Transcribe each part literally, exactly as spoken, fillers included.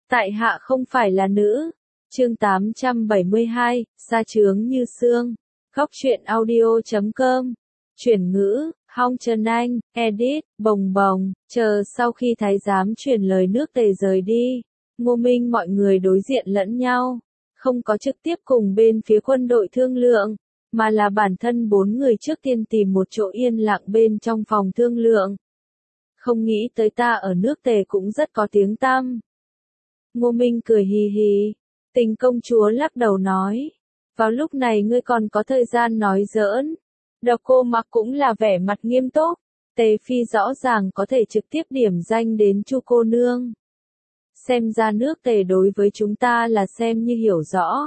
Tại hạ không phải là nữ. Chương tám trăm bảy mươi hai, sa chướng như xương. Góc truyện audio chấm com. Chuyển ngữ, Hong Trần Anh, edit, bồng bồng, chờ sau khi thái giám chuyển lời nước Tề rời đi, Ngô Minh mọi người đối diện lẫn nhau, không có trực tiếp cùng bên phía quân đội thương lượng, mà là bản thân bốn người trước tiên tìm một chỗ yên lặng bên trong phòng thương lượng. Không nghĩ tới ta ở nước Tề cũng rất có tiếng tăm. Ngô Minh cười hì hì, Tình công chúa lắc đầu nói, vào lúc này ngươi còn có thời gian nói giỡn. Độc Cô Mặc cũng là vẻ mặt nghiêm túc, Tề Phi rõ ràng có thể trực tiếp điểm danh đến Chu cô nương. Xem ra nước Tề đối với chúng ta là xem như hiểu rõ.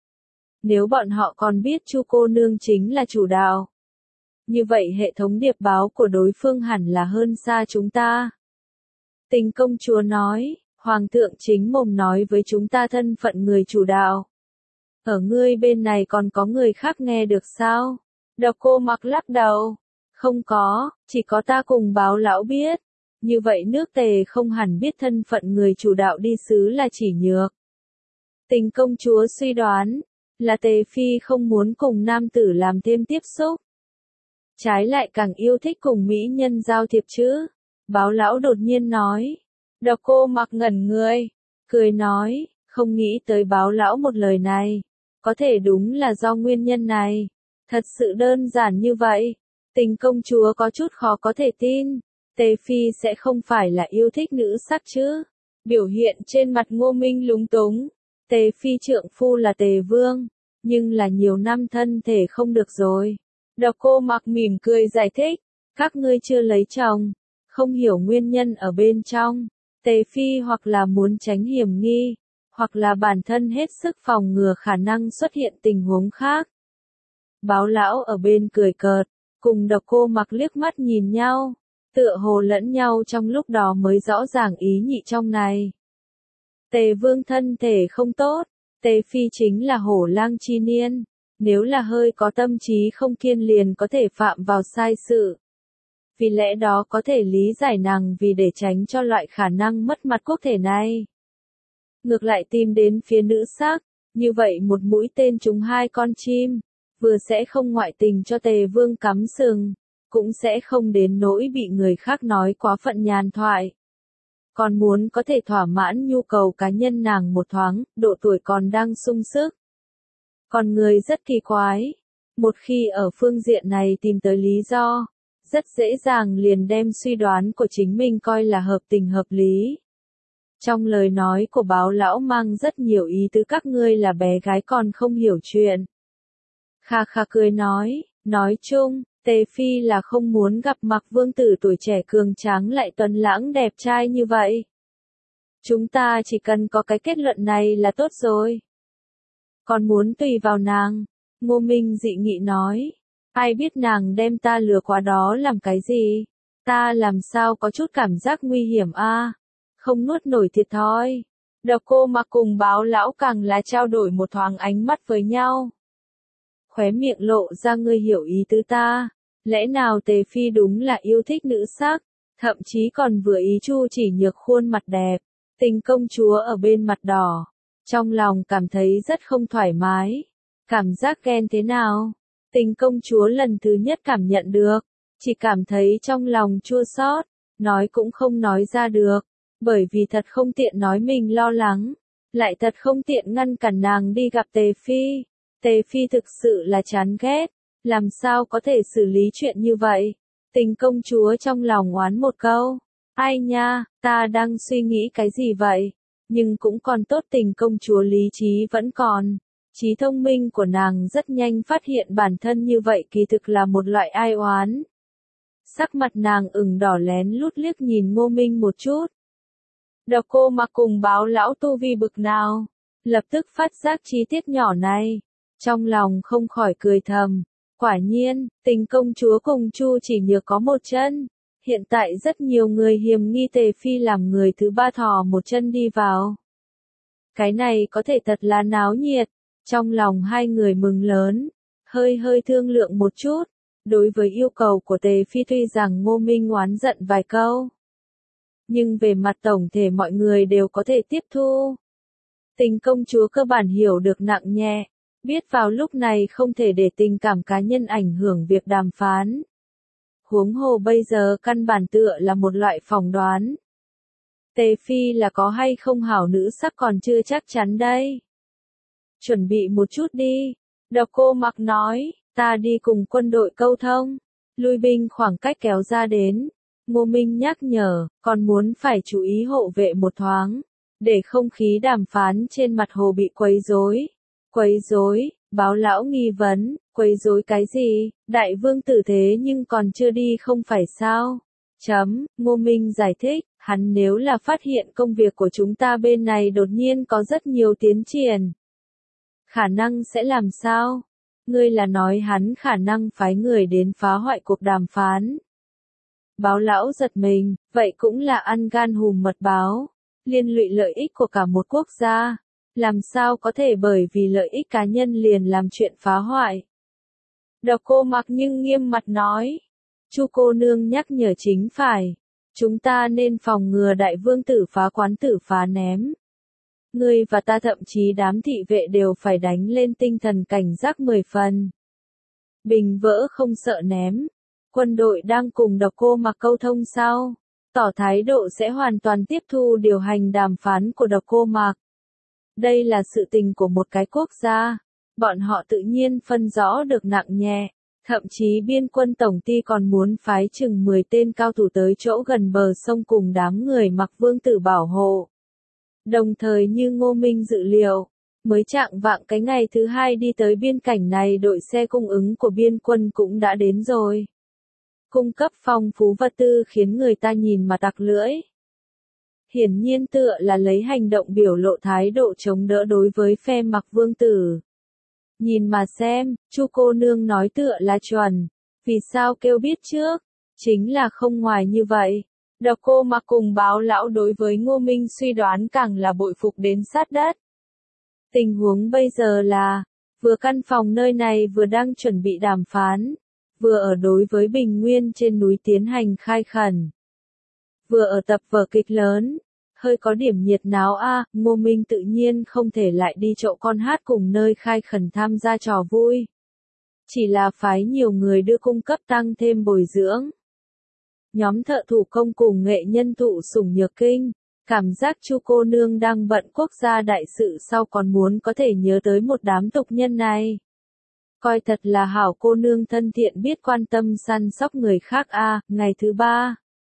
Nếu bọn họ còn biết Chu cô nương chính là chủ đạo, như vậy hệ thống điệp báo của đối phương hẳn là hơn xa chúng ta. Tình công chúa nói, Hoàng thượng chính mồm nói với chúng ta thân phận người chủ đạo. Ở ngươi bên này còn có người khác nghe được sao? Độc Cô Mặc lắc đầu. Không có, chỉ có ta cùng Báo lão biết. Như vậy nước Tề không hẳn biết thân phận người chủ đạo đi sứ là Chỉ Nhược. Tình công chúa suy đoán, là Tề Phi không muốn cùng nam tử làm thêm tiếp xúc. Trái lại càng yêu thích cùng mỹ nhân giao thiệp chứ. Báo lão đột nhiên nói. Độc Cô Mặc ngẩn người, cười nói, không nghĩ tới Báo lão một lời này. Có thể đúng là do nguyên nhân này. Thật sự đơn giản như vậy. Tình công chúa có chút khó có thể tin. Tề Phi sẽ không phải là yêu thích nữ sắc chứ. Biểu hiện trên mặt Ngô Minh lúng túng. Tề Phi trượng phu là Tề Vương. Nhưng là nhiều năm thân thể không được rồi. Độc Cô Mặc mỉm cười giải thích. Các ngươi chưa lấy chồng. Không hiểu nguyên nhân ở bên trong. Tề Phi hoặc là muốn tránh hiểm nghi. Hoặc là bản thân hết sức phòng ngừa khả năng xuất hiện tình huống khác. Báo lão ở bên cười cợt, cùng Độc Cô Mặc liếc mắt nhìn nhau, tựa hồ lẫn nhau trong lúc đó mới rõ ràng ý nhị trong này. Tề Vương thân thể không tốt, Tề Phi chính là hổ lang chi niên, nếu là hơi có tâm trí không kiên liền có thể phạm vào sai sự. Vì lẽ đó có thể lý giải nàng vì để tránh cho loại khả năng mất mặt quốc thể này. Ngược lại tìm đến phía nữ sắc, như vậy một mũi tên trúng hai con chim. Vừa sẽ không ngoại tình cho Tề Vương cắm sừng, cũng sẽ không đến nỗi bị người khác nói quá phận nhàn thoại. Còn muốn có thể thỏa mãn nhu cầu cá nhân nàng một thoáng, độ tuổi còn đang sung sức. Còn người rất kỳ quái, một khi ở phương diện này tìm tới lý do, rất dễ dàng liền đem suy đoán của chính mình coi là hợp tình hợp lý. Trong lời nói của Báo lão mang rất nhiều ý tứ các ngươi là bé gái còn không hiểu chuyện. Kha kha cười nói, nói chung, Tề Phi là không muốn gặp Mặc vương tử tuổi trẻ cường tráng lại tuấn lãng đẹp trai như vậy. Chúng ta chỉ cần có cái kết luận này là tốt rồi. Còn muốn tùy vào nàng, Ngô Minh dị nghị nói, ai biết nàng đem ta lừa qua đó làm cái gì, ta làm sao có chút cảm giác nguy hiểm a, à? Không nuốt nổi thiệt thòi. Độc Cô Mặc cùng Báo lão càng là trao đổi một thoáng ánh mắt với nhau. Khóe miệng lộ ra ngươi hiểu ý tứ ta, lẽ nào Tề Phi đúng là yêu thích nữ sắc, thậm chí còn vừa ý Chu Chỉ Nhược khuôn mặt đẹp. Tình công chúa ở bên mặt đỏ, trong lòng cảm thấy rất không thoải mái. Cảm giác ghen thế nào? Tình công chúa lần thứ nhất cảm nhận được, chỉ cảm thấy trong lòng chua xót, nói cũng không nói ra được, bởi vì thật không tiện nói mình lo lắng, lại thật không tiện ngăn cản nàng đi gặp Tề Phi. Tề Phi thực sự là chán ghét, làm sao có thể xử lý chuyện như vậy? Tình công chúa trong lòng oán một câu, ai nha, ta đang suy nghĩ cái gì vậy? Nhưng cũng còn tốt tình công chúa lý trí vẫn còn, trí thông minh của nàng rất nhanh phát hiện bản thân như vậy kỳ thực là một loại ai oán. Sắc mặt nàng ửng đỏ lén lút liếc nhìn Ngô Minh một chút. Độc Cô Mặc cùng Báo lão tu vi bực nào, lập tức phát giác chi tiết nhỏ này. Trong lòng không khỏi cười thầm, quả nhiên, tình công chúa cùng Chu Chỉ Nhược có một chân, hiện tại rất nhiều người hiềm nghi Tề Phi làm người thứ ba thò một chân đi vào. Cái này có thể thật là náo nhiệt, trong lòng hai người mừng lớn, hơi hơi thương lượng một chút, đối với yêu cầu của Tề Phi tuy rằng Ngô Minh oán giận vài câu. nhưng về mặt tổng thể mọi người đều có thể tiếp thu. Tình công chúa cơ bản hiểu được nặng nhẹ, biết vào lúc này không thể để tình cảm cá nhân ảnh hưởng việc đàm phán. Huống hồ bây giờ căn bản tựa là một loại phỏng đoán. Tề Phi là có hay không hảo nữ sắc còn chưa chắc chắn đây. Chuẩn bị một chút đi, Độc Cô Mặc nói, ta đi cùng quân đội câu thông, lui binh khoảng cách kéo ra đến. Ngô Minh nhắc nhở, còn muốn phải chú ý hộ vệ một thoáng, để không khí đàm phán trên mặt hồ bị quấy rối. Quấy rối, Báo Lão nghi vấn, quấy rối cái gì, đại vương tử thế nhưng còn chưa đi không phải sao? Chấm, Ngô Minh giải thích, hắn nếu là phát hiện công việc của chúng ta bên này đột nhiên có rất nhiều tiến triển. Khả năng sẽ làm sao? Ngươi là nói hắn khả năng phái người đến phá hoại cuộc đàm phán. Báo Lão giật mình, vậy cũng là ăn gan hùm mật báo, liên lụy lợi ích của cả một quốc gia. Làm sao có thể bởi vì lợi ích cá nhân liền làm chuyện phá hoại. Độc Cô Mặc nhưng nghiêm mặt nói. Chu cô nương nhắc nhở chính phải. Chúng ta nên phòng ngừa đại vương tử phá quán tử phá ném. Ngươi và ta thậm chí đám thị vệ đều phải đánh lên tinh thần cảnh giác mười phần. Bình vỡ không sợ ném. Quân đội đang cùng Độc Cô Mặc câu thông sao? Tỏ thái độ sẽ hoàn toàn tiếp thu điều hành đàm phán của Độc Cô Mặc. Đây là sự tình của một cái quốc gia, bọn họ tự nhiên phân rõ được nặng nhẹ, thậm chí biên quân tổng ty còn muốn phái chừng mười tên cao thủ tới chỗ gần bờ sông cùng đám người mặc vương tử bảo hộ. Đồng thời như Ngô Minh dự liệu, mới chạng vạng cái ngày thứ hai đi tới biên cảnh này đội xe cung ứng của biên quân cũng đã đến rồi. Cung cấp phong phú vật tư khiến người ta nhìn mà tặc lưỡi. Hiển nhiên tựa là lấy hành động biểu lộ thái độ chống đỡ đối với phe mặc vương tử. Nhìn mà xem, Chu cô nương nói tựa là chuẩn. Vì sao kêu biết trước? Chính là không ngoài như vậy. Độc Cô Mặc cùng Báo Lão đối với Ngô Minh suy đoán càng là bội phục đến sát đất. Tình huống bây giờ là, vừa căn phòng nơi này vừa đang chuẩn bị đàm phán, vừa ở đối với Bình Nguyên trên núi tiến hành khai khẩn. Vừa ở tập vở kịch lớn, hơi có điểm nhiệt náo a, à, Ngô Minh tự nhiên không thể lại đi chậu con hát cùng nơi khai khẩn tham gia trò vui. Chỉ là phái nhiều người đưa cung cấp tăng thêm bồi dưỡng. Nhóm thợ thủ công cùng nghệ nhân thụ sủng nhược kinh, cảm giác Chu cô nương đang bận quốc gia đại sự sau còn muốn có thể nhớ tới một đám tục nhân này. Coi thật là hảo cô nương thân thiện biết quan tâm săn sóc người khác a, à, ngày thứ ba.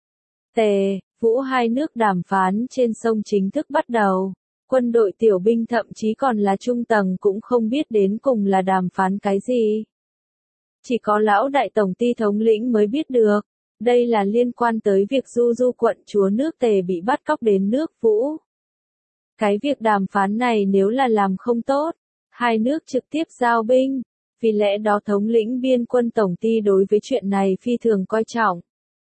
Tề, Vũ hai nước đàm phán trên sông chính thức bắt đầu. Quân đội tiểu binh thậm chí còn là trung tầng cũng không biết đến cùng là đàm phán cái gì. Chỉ có lão đại tổng ty thống lĩnh mới biết được. Đây là liên quan tới việc Du Du quận chúa nước Tề bị bắt cóc đến nước Vũ. Cái việc đàm phán này nếu là làm không tốt, hai nước trực tiếp giao binh. Vì lẽ đó thống lĩnh biên quân tổng ty đối với chuyện này phi thường coi trọng.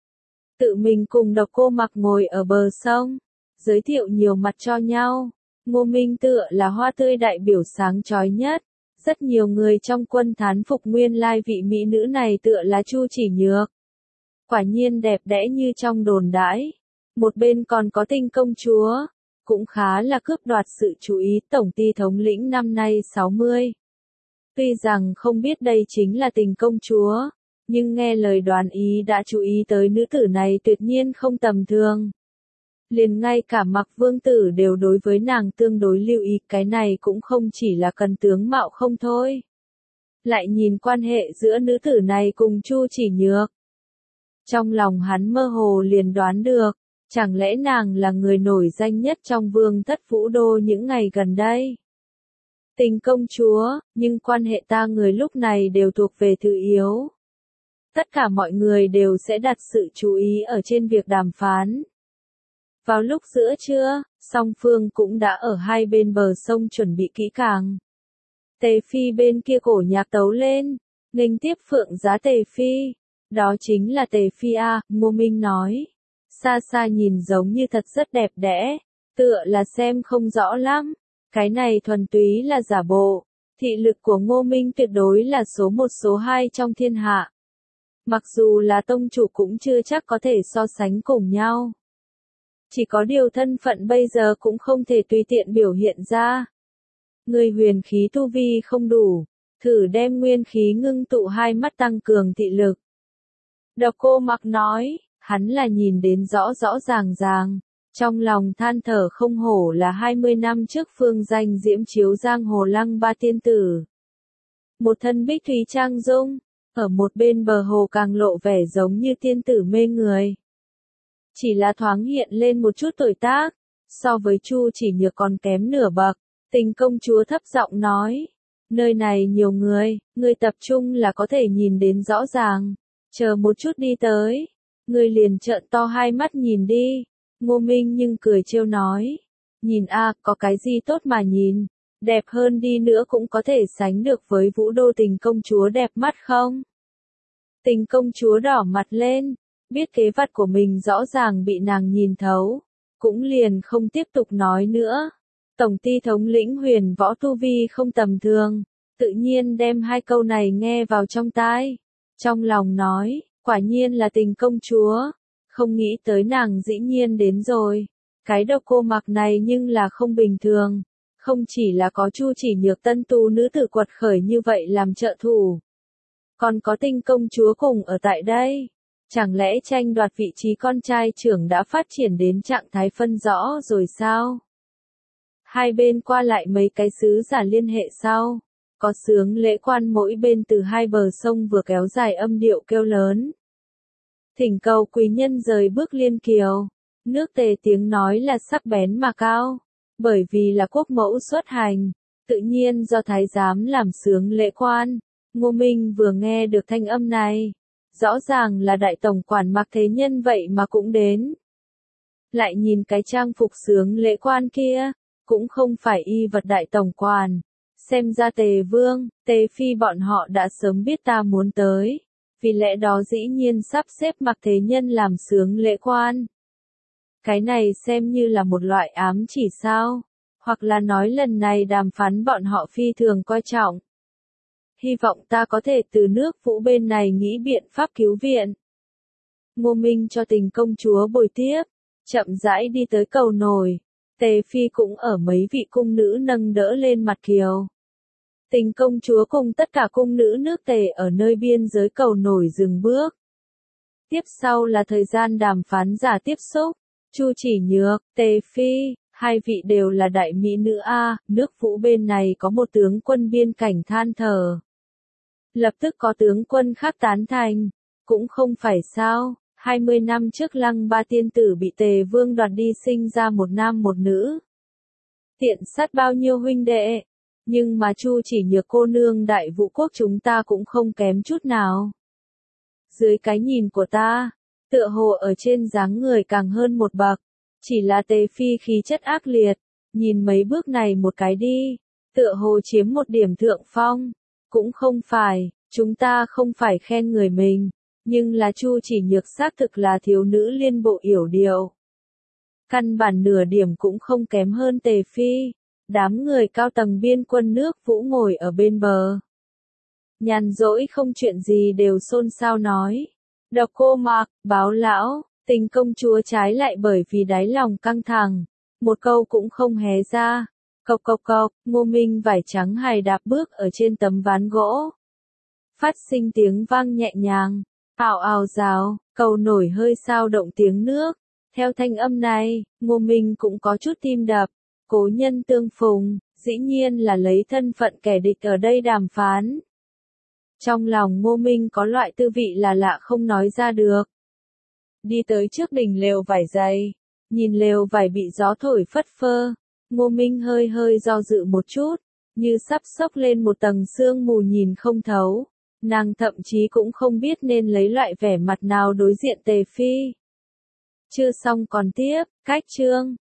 Tự mình cùng Độc Cô Mặc ngồi ở bờ sông, giới thiệu nhiều mặt cho nhau. Ngô Minh tựa là hoa tươi đại biểu sáng chói nhất. Rất nhiều người trong quân thán phục nguyên lai vị mỹ nữ này tựa là Chu Chỉ Nhược. Quả nhiên đẹp đẽ như trong đồn đãi. Một bên còn có Tình công chúa, cũng khá là cướp đoạt sự chú ý tổng ty thống lĩnh năm nay sáu mươi. Tuy rằng không biết đây chính là Tình công chúa, nhưng nghe lời đoán ý đã chú ý tới nữ tử này tuyệt nhiên không tầm thường. Liền ngay cả Mặc vương tử đều đối với nàng tương đối lưu ý, cái này cũng không chỉ là cần tướng mạo không thôi. Lại nhìn quan hệ giữa nữ tử này cùng Chu Chỉ Nhược. Trong lòng hắn mơ hồ liền đoán được, chẳng lẽ nàng là người nổi danh nhất trong vương thất Vũ Đô những ngày gần đây. Tình công chúa, nhưng quan hệ ta người lúc này đều thuộc về thứ yếu. Tất cả mọi người đều sẽ đặt sự chú ý ở trên việc đàm phán. Vào lúc giữa trưa, song phương cũng đã ở hai bên bờ sông chuẩn bị kỹ càng. Tề Phi bên kia cổ nhạc tấu lên, nghênh tiếp Phượng Giá Tề Phi. Đó chính là Tề Phi a, Ngô Minh nói. Xa xa nhìn giống như thật rất đẹp đẽ, tựa là xem không rõ lắm. Cái này thuần túy là giả bộ. Thị lực của Ngô Minh tuyệt đối là số một số hai trong thiên hạ. Mặc dù là tông chủ cũng chưa chắc có thể so sánh cùng nhau. Chỉ có điều thân phận bây giờ cũng không thể tùy tiện biểu hiện ra. Người huyền khí tu vi không đủ, thử đem nguyên khí ngưng tụ hai mắt tăng cường thị lực. Độc Cô Mặc nói, hắn là nhìn đến rõ rõ ràng ràng, trong lòng than thở không hổ là hai mươi năm trước phương danh diễm chiếu giang hồ lăng ba tiên tử. Một thân bích thúy trang dung, ở một bên bờ hồ càng lộ vẻ giống như tiên tử mê người. Chỉ là thoáng hiện lên một chút tuổi tác, so với Chu Chỉ Nhược còn kém nửa bậc. Tình công chúa thấp giọng nói, nơi này nhiều người, người tập trung là có thể nhìn đến rõ ràng, chờ một chút đi tới, người liền trợn to hai mắt nhìn đi. Ngô Minh nhưng cười trêu nói, nhìn a, có cái gì tốt mà nhìn, đẹp hơn đi nữa cũng có thể sánh được với Vũ Đô Tình công chúa đẹp mắt không? Tình công chúa đỏ mặt lên, biết kế vặt của mình rõ ràng bị nàng nhìn thấu, cũng liền không tiếp tục nói nữa. Tổng ty thống lĩnh huyền võ tu vi không tầm thường, tự nhiên đem hai câu này nghe vào trong tai. Trong lòng nói, quả nhiên là Tình công chúa, không nghĩ tới nàng dĩ nhiên đến rồi. Cái Độc Cô Mặc này nhưng là không bình thường, không chỉ là có Chu Chỉ Nhược tân tu nữ tử quật khởi như vậy làm trợ thủ, còn có Tình công chúa cùng ở tại đây. Chẳng lẽ tranh đoạt vị trí con trai trưởng đã phát triển đến trạng thái phân rõ rồi sao? Hai bên qua lại mấy cái sứ giả liên hệ sau, có sướng lễ quan mỗi bên từ hai bờ sông vừa kéo dài âm điệu kêu lớn. Thỉnh cầu quý nhân rời bước liên kiều, nước Tề tiếng nói là sắc bén mà cao, bởi vì là quốc mẫu xuất hành, tự nhiên do thái giám làm sướng lễ quan. Ngô Minh vừa nghe được thanh âm này, rõ ràng là đại tổng quản Mạc Thế Nhân vậy mà cũng đến. Lại nhìn cái trang phục sướng lễ quan kia, cũng không phải y vật đại tổng quản, xem ra Tề Vương, Tề Phi bọn họ đã sớm biết ta muốn tới, vì lẽ đó dĩ nhiên sắp xếp Mạc Thế Nhân làm sướng lễ quan. Cái này xem như là một loại ám chỉ sao, hoặc là nói lần này đàm phán bọn họ phi thường coi trọng. Hy vọng ta có thể từ nước Vũ bên này nghĩ biện pháp cứu viện. Ngô Minh cho Tình công chúa bồi tiếp, chậm rãi đi tới cầu nổi. Tề Phi cũng ở mấy vị cung nữ nâng đỡ lên mặt kiều. Tình công chúa cùng tất cả cung nữ nước Tề ở nơi biên giới cầu nổi dừng bước. Tiếp sau là thời gian đàm phán giả tiếp xúc. Chu Chỉ Nhược, Tề Phi, hai vị đều là đại mỹ nữ a. Nước Vũ bên này có một tướng quân biên cảnh than thở. Lập tức có tướng quân khác tán thành. Cũng không phải sao. hai mươi năm trước Lăng Ba tiên tử bị Tề Vương đoạt đi sinh ra một nam một nữ. Tiện sát bao nhiêu huynh đệ, nhưng mà Chu Chỉ Nhược cô nương đại vũ quốc chúng ta cũng không kém chút nào. Dưới cái nhìn của ta, tựa hồ ở trên dáng người càng hơn một bậc, chỉ là Tề Phi khí chất ác liệt, nhìn mấy bước này một cái đi, tựa hồ chiếm một điểm thượng phong, cũng không phải, chúng ta không phải khen người mình. Nhưng là Chu Chỉ Nhược xác thực là thiếu nữ liên bộ yểu điệu. Căn bản nửa điểm cũng không kém hơn Tề Phi. Đám người cao tầng biên quân nước Vũ ngồi ở bên bờ. Nhàn rỗi không chuyện gì đều xôn xao nói. Độc Cô Mặc, báo lão, Tình công chúa trái lại bởi vì đáy lòng căng thẳng. Một câu cũng không hé ra. Cộc cộc cộc, Ngô Minh vải trắng hài đạp bước ở trên tấm ván gỗ. Phát sinh tiếng vang nhẹ nhàng. Ào ào rào, cầu nổi hơi sao động tiếng nước. Theo thanh âm này, Ngô Minh cũng có chút tim đập. Cố nhân tương phùng, dĩ nhiên là lấy thân phận kẻ địch ở đây đàm phán. Trong lòng Ngô Minh có loại tư vị là lạ không nói ra được. Đi tới trước đỉnh lều vải dày, nhìn lều vải bị gió thổi phất phơ. Ngô Minh hơi hơi do dự một chút, như sắp xốc lên một tầng sương mù nhìn không thấu. Nàng thậm chí cũng không biết nên lấy loại vẻ mặt nào đối diện Tề Phi. Chưa xong còn tiếp, cách chương.